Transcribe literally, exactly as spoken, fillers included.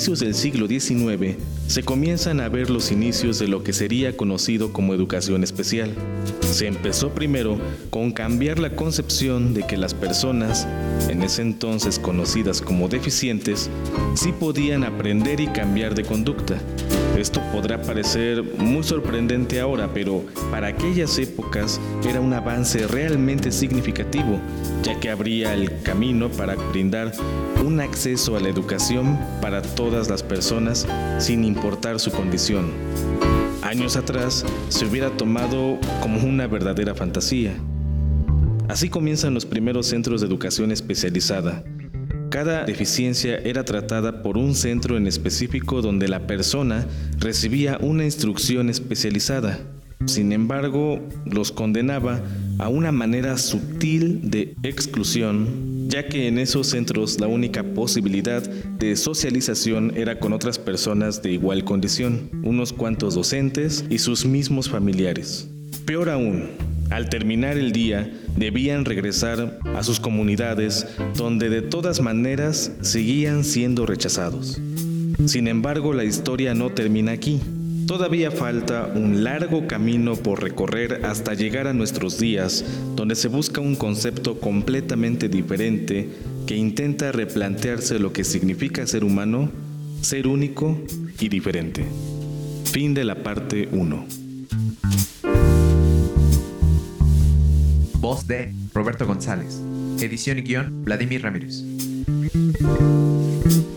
inicios del siglo diecinueve, se comienzan a ver los inicios de lo que sería conocido como educación especial. Se empezó primero con cambiar la concepción de que las personas, en ese entonces conocidas como deficientes, sí podían aprender y cambiar de conducta. Esto podrá parecer muy sorprendente ahora, pero para aquellas épocas era un avance realmente significativo, ya que abría el camino para brindar un acceso a la educación para todas las personas sin importar su condición. Años atrás se hubiera tomado como una verdadera fantasía. Así comienzan los primeros centros de educación especializada. Cada deficiencia era tratada por un centro en específico donde la persona recibía una instrucción especializada. Sin embargo, los condenaba a una manera sutil de exclusión, ya que en esos centros la única posibilidad de socialización era con otras personas de igual condición, unos cuantos docentes y sus mismos familiares. Peor aún, al terminar el día, debían regresar a sus comunidades, donde de todas maneras seguían siendo rechazados. Sin embargo, la historia no termina aquí. Todavía falta un largo camino por recorrer hasta llegar a nuestros días, donde se busca un concepto completamente diferente que intenta replantearse lo que significa ser humano, ser único y diferente. Fin de la parte uno. Voz de Roberto González. Edición y guión, Vladimir Ramírez.